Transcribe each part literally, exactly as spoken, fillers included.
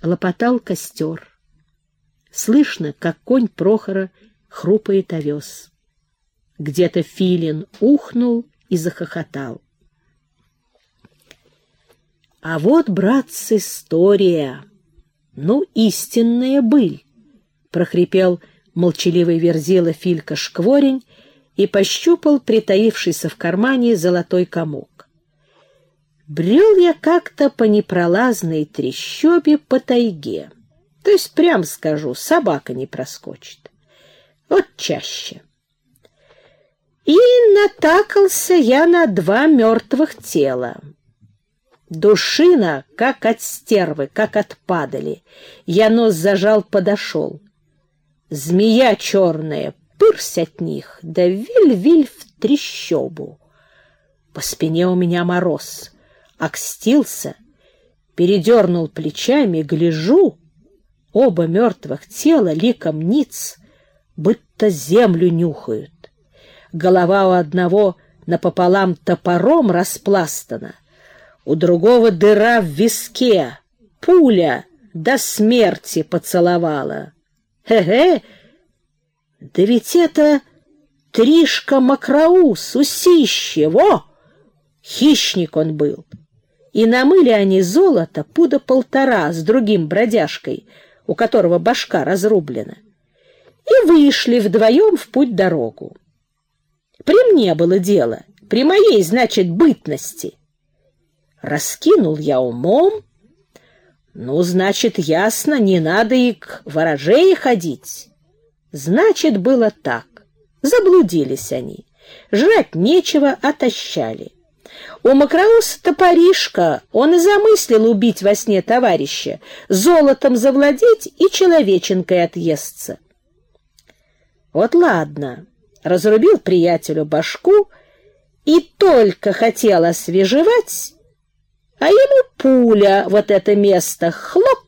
лопотал костер. Слышно, как конь Прохора хрупает овес. Где-то филин ухнул и захохотал. А вот, братцы, история, ну, истинная быль, прохрипел молчаливый верзила Филька Шкворень и пощупал притаившийся в кармане золотой комок. Брел я как-то по непролазной трещобе по тайге. То есть, прям скажу, собака не проскочит. Вот чаще. И натакался я на два мертвых тела. Душина, как от стервы, как от падали. Я нос зажал, подошел. Змея черная, пырсь от них, да виль-виль в трещобу. По спине у меня мороз. Окстился, передернул плечами, гляжу, оба мертвых тела ликом ниц, будто землю нюхают. Голова у одного напополам топором распластана, у другого дыра в виске, пуля до смерти поцеловала. Хе-хе! Да ведь это Тришка Макроус, усище, во! Хищник он был. И намыли они золото пуда полтора с другим бродяжкой, у которого башка разрублена, и вышли вдвоем в путь-дорогу. При мне было дело, при моей, значит, бытности. Раскинул я умом, ну, значит, ясно, не надо и к ворожее ходить. Значит, было так, заблудились они, жрать нечего, отощали. У Макроуса топоришка, он и замыслил убить во сне товарища, золотом завладеть и человеченкой отъесться. Вот ладно, разрубил приятелю башку и только хотел освежевать, а ему пуля вот это место, хлоп!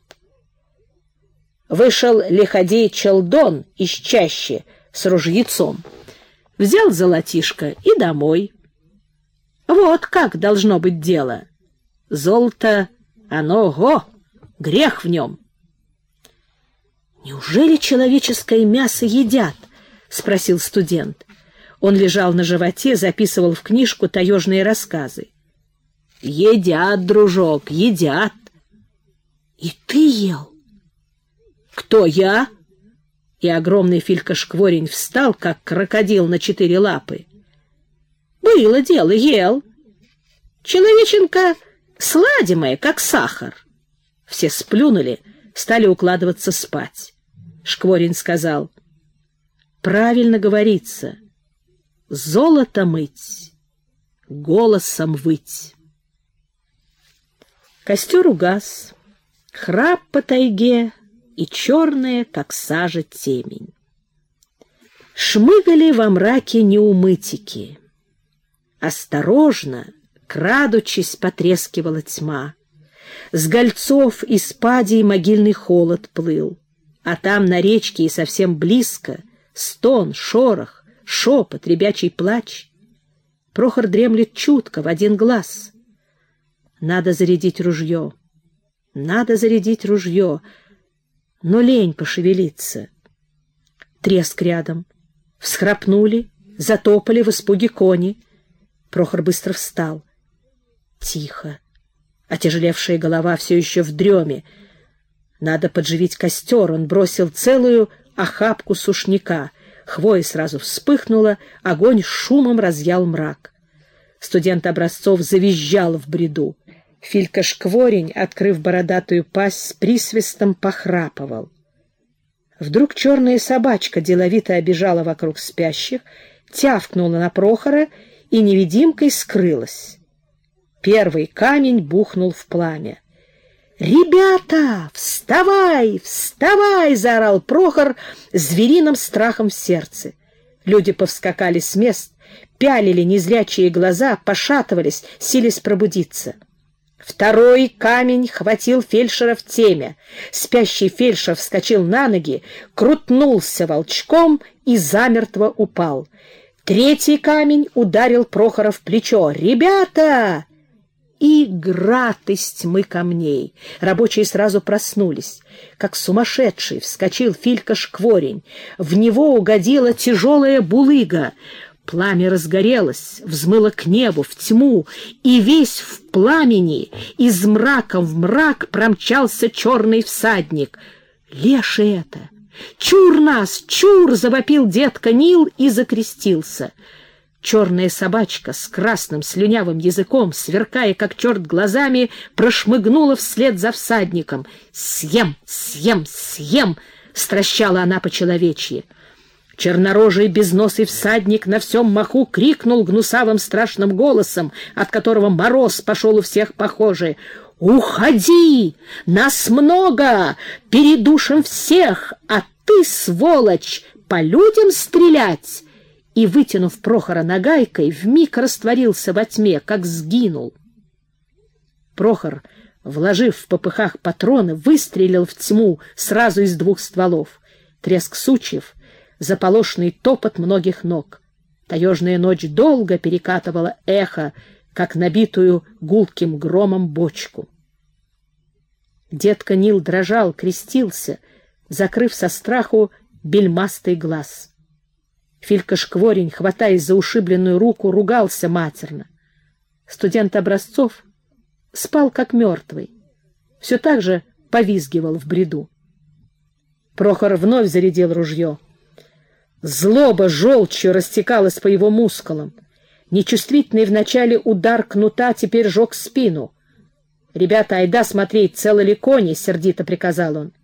Вышел лиходей Челдон из чащи с ружьецом, взял золотишко и домой. Вот как должно быть дело. Золото, оно, го, грех в нем. «Неужели человеческое мясо едят?» — спросил студент. Он лежал на животе, записывал в книжку таежные рассказы. «Едят, дружок, едят». «И ты ел?» «Кто, я?» И огромный Филька-Шкворень встал, как крокодил на четыре лапы. «Было дело, ел. Человеченка сладимая, как сахар». Все сплюнули, стали укладываться спать. Шкворень сказал: «Правильно говорится, золото мыть, голосом выть». Костер угас, храп по тайге и черная, как сажа, темень. Шмыгали во мраке неумытики. Осторожно, крадучись, потрескивала тьма. С гольцов и спадей могильный холод плыл, а там на речке и совсем близко стон, шорох, шепот, ребячий плач. Прохор дремлет чутко, в один глаз. Надо зарядить ружье, надо зарядить ружье, но лень пошевелиться. Треск рядом. Всхрапнули, затопали в испуге кони. Прохор быстро встал. Тихо. Отяжелевшая голова все еще в дреме. Надо подживить костер. Он бросил целую охапку сушняка. Хвоя сразу вспыхнула, огонь шумом разъял мрак. Студент Образцов завизжал в бреду. Филька-Шкворень, открыв бородатую пасть, с присвистом похрапывал. Вдруг черная собачка деловито обежала вокруг спящих, тявкнула на Прохора и невидимкой скрылась. Первый камень бухнул в пламя. «Ребята, вставай, вставай!» — заорал Прохор звериным страхом в сердце. Люди повскакали с мест, пялили незрячие глаза, пошатывались, сились пробудиться. Второй камень хватил фельдшера в темя. Спящий фельдшер вскочил на ноги, крутнулся волчком и замертво упал. Третий камень ударил Прохора в плечо. «Ребята!» и град из тьмы камней. Рабочие сразу проснулись. Как сумасшедший вскочил Филька Шкворень. В него угодила тяжелая булыга. Пламя разгорелось, взмыло к небу, в тьму, и весь в пламени, из мрака в мрак промчался черный всадник. Леший это! «Чур нас! Чур!» — завопил детка Нил и закрестился. Черная собачка с красным слюнявым языком, сверкая как черт глазами, прошмыгнула вслед за всадником. «Съем! Съем! Съем!» — стращала она по-человечьи. Чернорожий безносый всадник на всем маху крикнул гнусавым страшным голосом, от которого мороз пошел у всех похожий: «Уходи! Нас много! Передушим всех! А ты, сволочь, по людям стрелять!» И, вытянув Прохора нагайкой, вмиг растворился во тьме, как сгинул. Прохор, вложив в попыхах патроны, выстрелил в тьму сразу из двух стволов. Треск сучьев, заполошный топот многих ног. Таежная ночь долго перекатывала эхо, как набитую гулким громом бочку. Детка Нил дрожал, крестился, закрыв со страху бельмастый глаз. Филька Шкворень, хватаясь за ушибленную руку, ругался матерно. Студент Образцов спал как мертвый, все так же повизгивал в бреду. Прохор вновь зарядил ружье. Злоба желчью растекалась по его мускулам. Нечувствительный вначале удар кнута теперь жег спину. «Ребята, айда смотреть, целы ли кони!» — сердито приказал он.